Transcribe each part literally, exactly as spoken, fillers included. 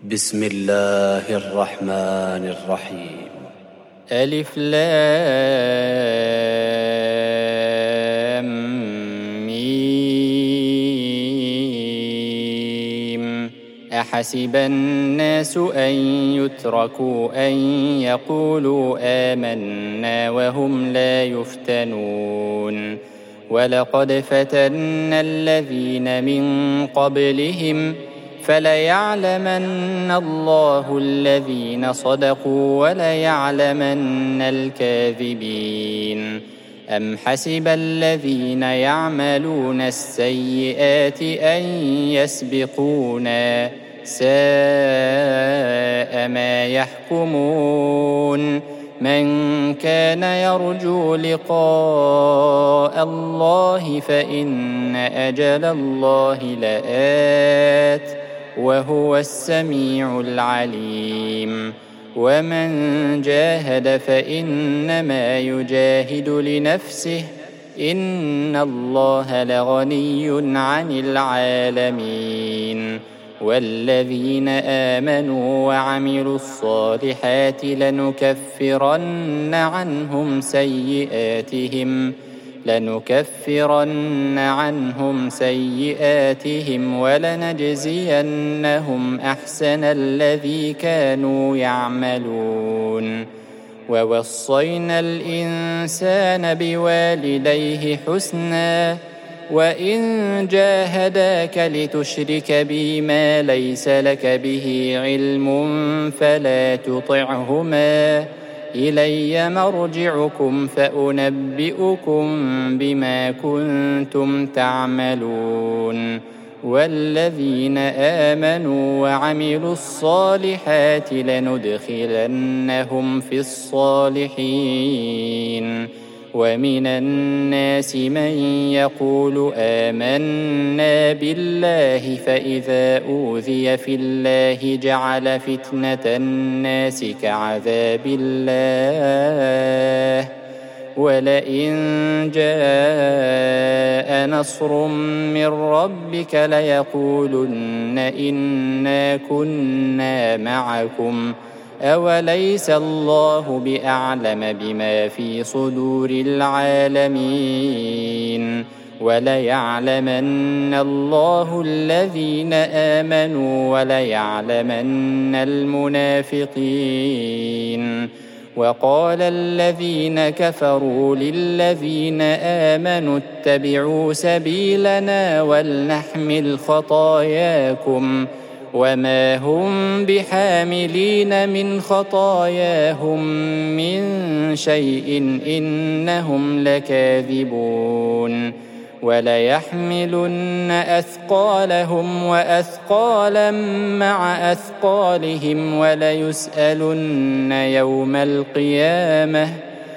بسم الله الرحمن الرحيم. ألف لام ميم. أحسب الناس أن يتركوا أن يقولوا آمنا وهم لا يفتنون. ولقد فتنا الذين من قبلهم فليعلمن الله الذين صدقوا وليعلمن الكاذبين. أم حسب الذين يعملون السيئات أن يسبقونا ساء ما يحكمون. من كان يرجو لقاء الله فإن أجل الله لآت وهو السميع العليم. ومن جاهد فإنما يجاهد لنفسه إن الله لغني عن العالمين. والذين آمنوا وعملوا الصالحات لنكفرن عنهم سيئاتهم لنكفرن عنهم سيئاتهم ولنجزينهم أحسن الذي كانوا يعملون. ووصينا الإنسان بوالديه حسنا وإن جاهداك لتشرك بي ما ليس لك به علم فلا تطعهما إلي مرجعكم فأنبئكم بما كنتم تعملون. والذين آمنوا وعملوا الصالحات لندخلنهم في الصالحين. ومن الناس من يقول آمنا بالله فإذا أوذي في الله جعل فتنة الناس كعذاب الله ولئن جاء نصر من ربك ليقولن إنا كنا معكم أوليس الله بأعلم بما في صدور العالمين. وليعلمن الله الذين آمنوا وليعلمن المنافقين. وقال الذين كفروا للذين آمنوا اتبعوا سبيلنا ولنحمل خطاياكم وما هم بحاملين من خطاياهم من شيء إنهم لكاذبون. وليحملن أثقالهم وأثقالا مع أثقالهم وليسألن يوم القيامة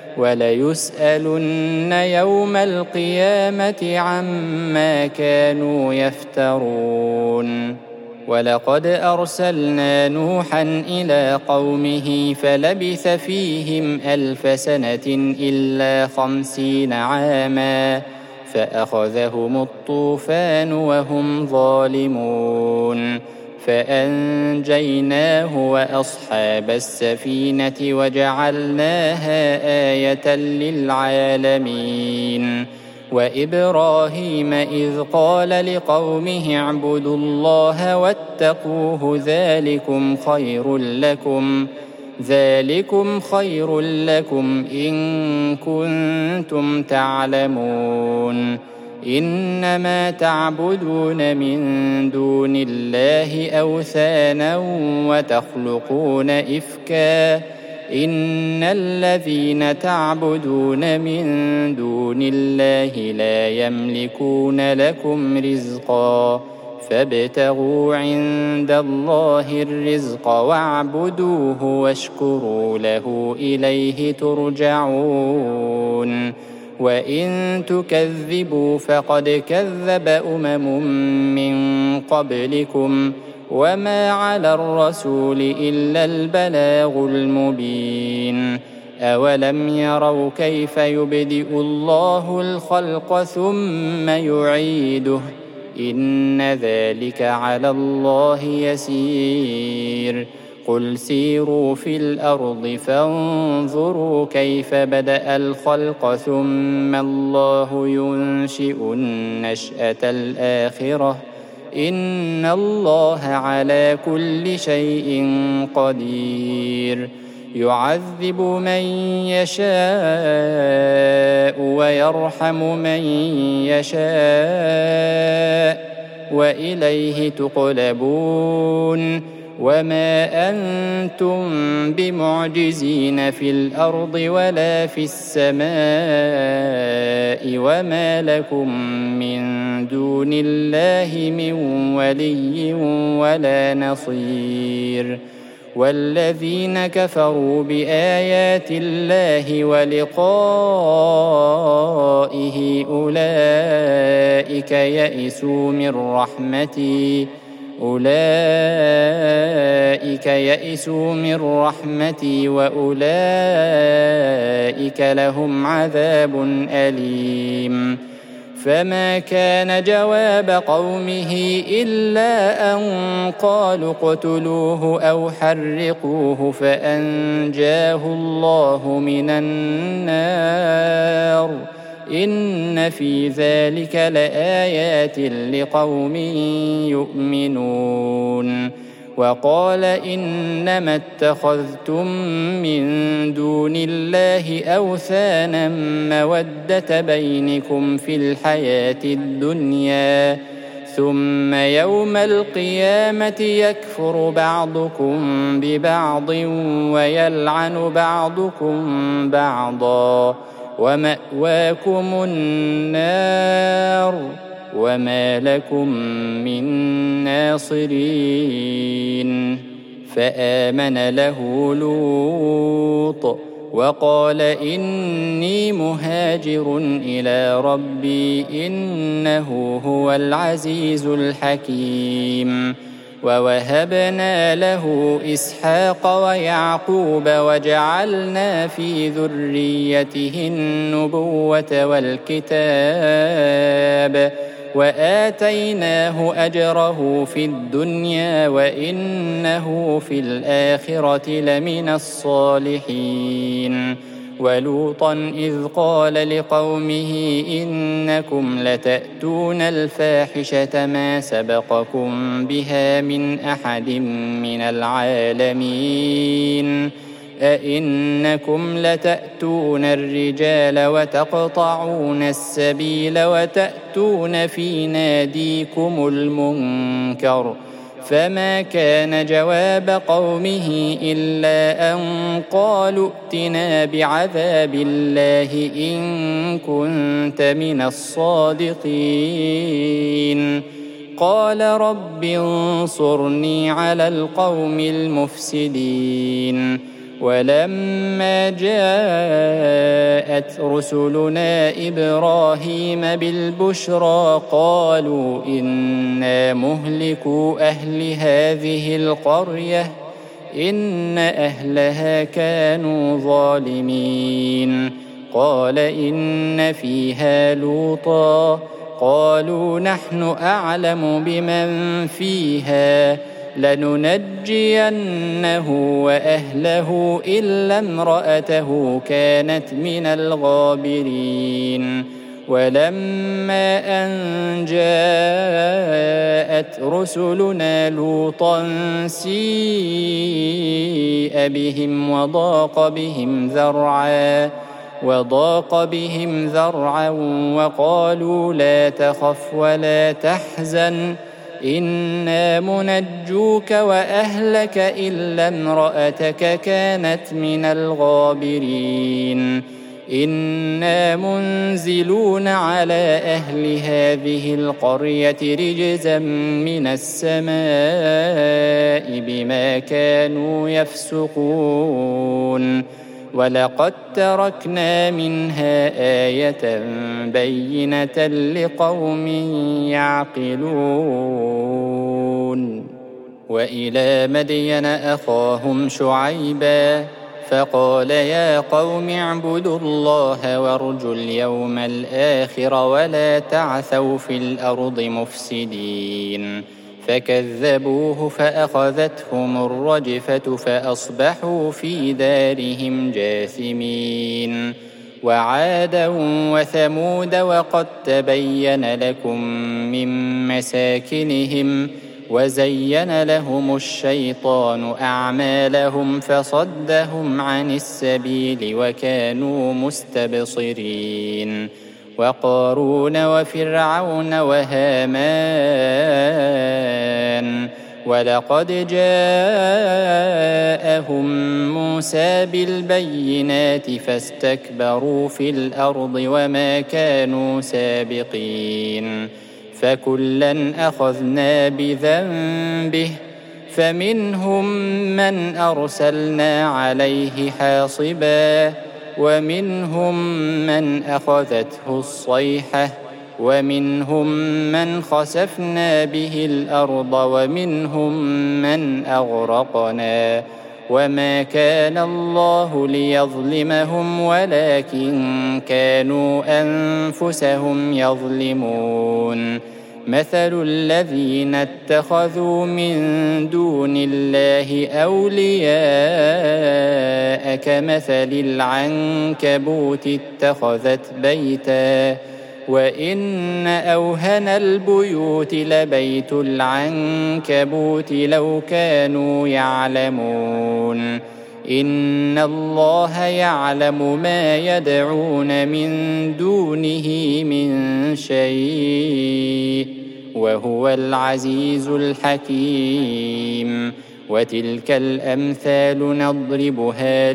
وليسألن يوم القيامة عما كانوا يفترون. ولقد أرسلنا نوحا إلى قومه فلبث فيهم ألف سنة إلا خمسين عاما فأخذهم الطوفان وهم ظالمون. فأنجيناه وأصحاب السفينة وجعلناها آية للعالمين. وإبراهيم إذ قال لقومه اعبدوا الله واتقوه ذلكم خير لكم ذلكم خير لكم إن كنتم تعلمون. إنما تعبدون من دون الله أوثانا وتخلقون إفكا إن الذين تعبدون من دون الله لا يملكون لكم رزقا فابتغوا عند الله الرزق واعبدوه واشكروا له إليه ترجعون. وإن تكذبوا فقد كذب أمم من قبلكم وما على الرسول إلا البلاغ المبين. أولم يروا كيف يبدئ الله الخلق ثم يعيده إن ذلك على الله يسير. قل سيروا في الأرض فانظروا كيف بدأ الخلق ثم الله ينشئ النشأة الآخرة إن الله على كل شيء قدير يعذب من يشاء ويرحم من يشاء وإليه تقلبون وما أنتم بمعجزين في الأرض ولا في السماء وما لكم من دون الله من ولي ولا نصير والذين كفروا بآيات الله ولقائه أولئك يئسوا من رحمتي أولئك يئسوا من رحمتي وأولئك لهم عذاب أليم فما كان جواب قومه إلا أن قالوا اقتلوه أو حرقوه فأنجاه الله من النار إن في ذلك لآيات لقوم يؤمنون وقال إنما اتخذتم من دون الله أوثانا مودة بينكم في الحياة الدنيا ثم يوم القيامة يكفر بعضكم ببعض ويلعن بعضكم بعضا ومأواكم النار وما لكم من ناصرين فآمن له لوط وقال إني مهاجر إلى ربي إنه هو العزيز الحكيم ووهبنا له إسحاق ويعقوب وجعلنا في ذريته النبوة والكتاب وآتيناه أجره في الدنيا وإنه في الآخرة لمن الصالحين ولوطا إذ قال لقومه إنكم لتأتون الفاحشة ما سبقكم بها من أحد من العالمين أئنكم لتأتون الرجال وتقطعون السبيل وتأتون في ناديكم المنكر فما كان جواب قومه إلا أن قالوا ائتنا بعذاب الله إن كنت من الصادقين قال رب انصرني على القوم المفسدين ولما جاءت رسلنا إبراهيم بالبشرى قالوا إنا مهلكو أهل هذه القرية إن أهلها كانوا ظالمين قال إن فيها لوطا قالوا نحن أعلم بمن فيها لننجينه وأهله إلا امرأته كانت من الغابرين ولما أن جاءت رسلنا لوطا سيء بهم وضاق بهم ذرعا وضاق بهم ذرعا وقالوا لا تخف ولا تحزن إنا منجوك وأهلك إلا امرأتك كانت من الغابرين إنا منزلون على أهل هذه القرية رجزا من السماء بما كانوا يفسقون ولقد تركنا منها آية بينة لقوم يعقلون وإلى مدين أخاهم شعيبا فقال يا قوم اعبدوا الله وارجوا اليوم الآخر ولا تعثوا في الأرض مفسدين فكذبوه فأخذتهم الرجفة فأصبحوا في دارهم جاثمين. وعادا وثمود وقد تبين لكم من مساكنهم وزين لهم الشيطان أعمالهم فصدهم عن السبيل وكانوا مستبصرين. وقارون وفرعون وهامان ولقد جاءهم موسى بالبينات فاستكبروا في الأرض وما كانوا سابقين. فكلا أخذنا بذنبه فمنهم من أرسلنا عليه حاصبا ومنهم من أخذته الصيحة ومنهم من خسفنا به الأرض ومنهم من أغرقنا. وما كان الله ليظلمهم ولكن كانوا أنفسهم يظلمون. مثل الذين اتخذوا من دون الله أولياء كمثل العنكبوت اتخذت بيتا وإن أوهن البيوت لبيت العنكبوت لو كانوا يعلمون. إن الله يعلم ما يدعون من دونه من شيء وهو العزيز الحكيم. وتلك الأمثال نضربها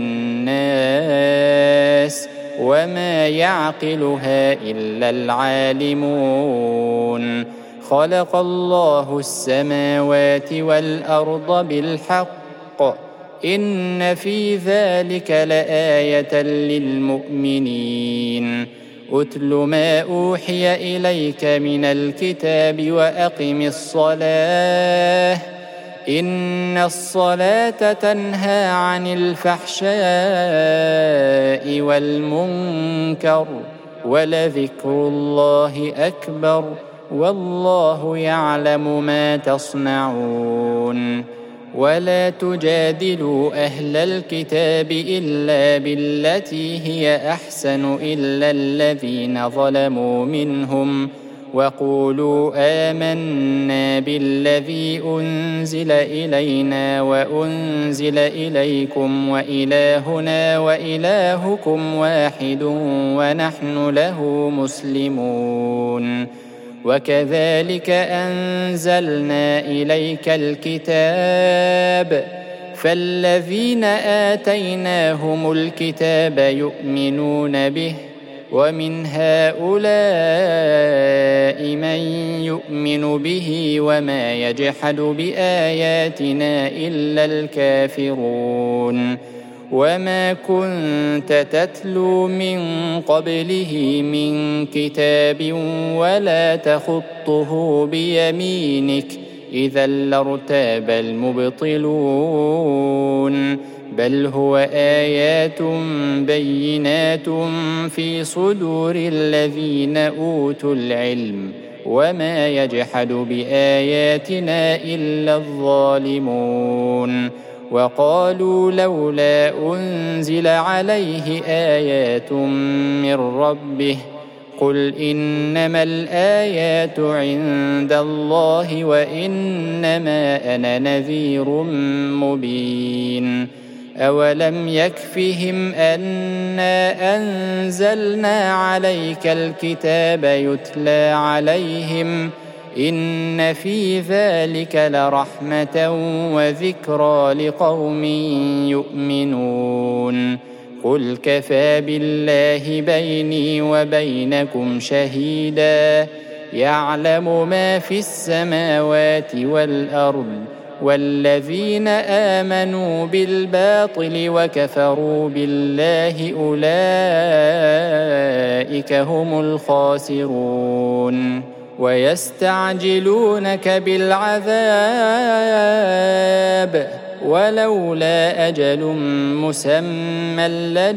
للناس وما يعقلها إلا العالمون. خلق الله السماوات والأرض بالحق إن في ذلك لآية للمؤمنين. أتل ما أوحي إليك من الكتاب وأقم الصلاة إن الصلاة تنهى عن الفحشاء والمنكر ولذكر الله أكبر والله يعلم ما تصنعون. ولا تجادلوا أهل الكتاب إلا بالتي هي أحسن إلا الذين ظلموا منهم وقولوا آمنا بالذي أنزل إلينا وأنزل إليكم وإلهنا وإلهكم واحد ونحن له مسلمون. وكذلك أنزلنا إليك الكتاب فالذين آتيناهم الكتاب يؤمنون به ومن هؤلاء من يؤمن به وما يجحد بآياتنا إلا الكافرون. وما كنت تتلو من قبله من كتاب ولا تخطه بيمينك إذا لارتاب المبطلون. بل هو آيات بينات في صدور الذين أوتوا العلم وما يجحد بآياتنا إلا الظالمون. وقالوا لولا أنزل عليه آيات من ربه قل إنما الآيات عند الله وإنما أنا نذير مبين. أولم يكفهم أنا أنزلنا عليك الكتاب يتلى عليهم إن في ذلك لرحمة وذكرى لقوم يؤمنون. قل كفى بالله بيني وبينكم شهيدا يعلم ما في السماوات والأرض والذين آمنوا بالباطل وكفروا بالله أولئك هم الخاسرون. ويستعجلونك بالعذاب ولولا أجل مسمى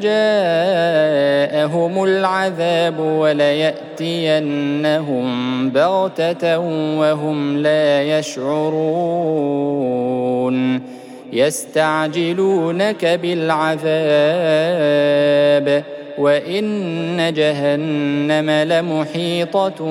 لجاءهم العذاب وليأتينهم بغتة وهم لا يشعرون يستعجلونك بالعذاب وإن جهنم لمحيطة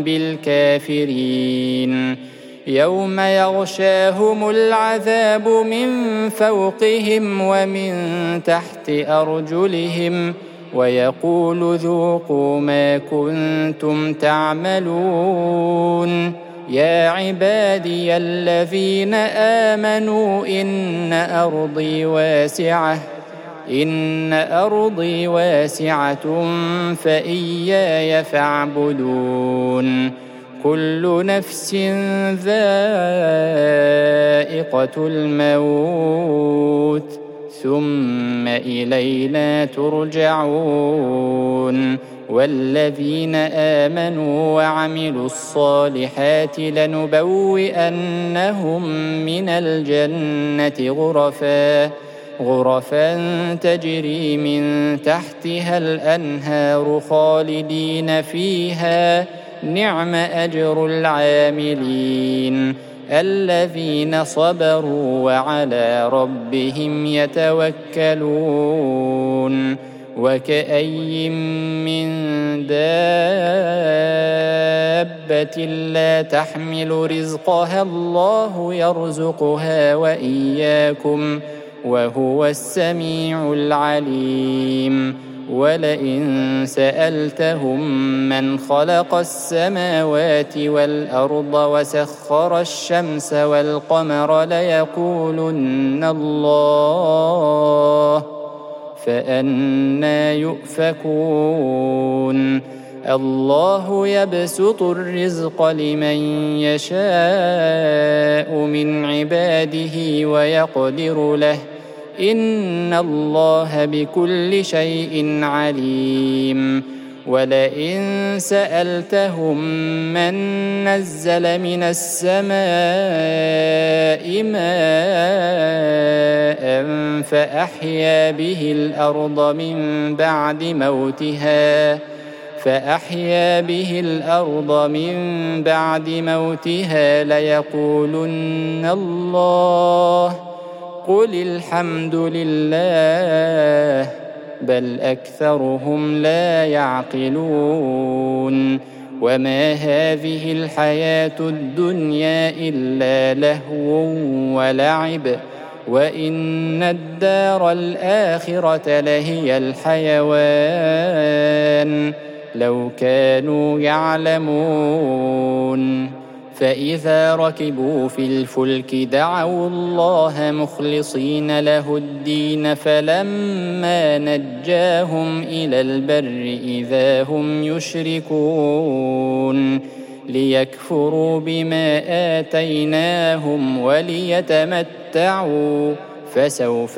بالكافرين يوم يغشاهم العذاب من فوقهم ومن تحت أرجلهم ويقول ذوقوا ما كنتم تعملون يا عبادي الذين آمنوا إن أرضي واسعة إن أرضي واسعة فإياي فاعبدون كل نفس ذائقة الموت ثم إلينا ترجعون والذين آمنوا وعملوا الصالحات لنبوئنهم من الجنة غرفا غرفا تجري من تحتها الأنهار خالدين فيها نعم أجر العاملين الذين صبروا وعلى ربهم يتوكلون وكأي من دابة لا تحمل رزقها الله يرزقها وإياكم وهو السميع العليم ولئن سألتهم من خلق السماوات والأرض وسخر الشمس والقمر ليقولن الله فأنى يؤفكون الله يبسط الرزق لمن يشاء من عباده ويقدر له إن الله بكل شيء عليم ولئن سألتهم من نزل من السماء ماء فأحيا به الأرض من بعد موتها فأحيا به الأرض من بعد موتها ليقولن الله قل الحمد لله بل أكثرهم لا يعقلون وما هذه الحياة الدنيا إلا لهو ولعب وإن الدار الآخرة لهي الحيوان لو كانوا يعلمون فإذا ركبوا في الفلك دعوا الله مخلصين له الدين فلما نجاهم إلى البر إذا هم يشركون ليكفروا بما آتيناهم وليتمتعوا فسوف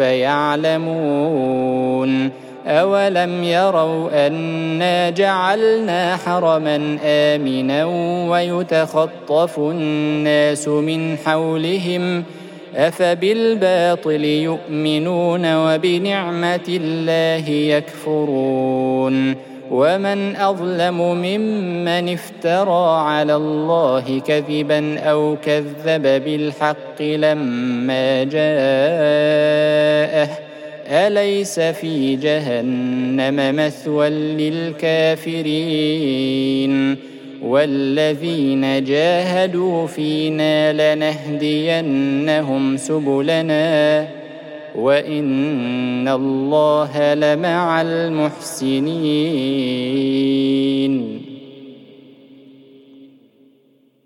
يعلمون أولم يروا أنا جعلنا حرما آمنا ويتخطف الناس من حولهم أفبالباطل يؤمنون وبنعمة الله يكفرون ومن أظلم ممن افترى على الله كذبا أو كذب بالحق لما جاءه أليس في جهنم مثوى للكافرين والذين جاهدوا فينا لنهدينهم سبلنا وإن الله لمع المحسنين.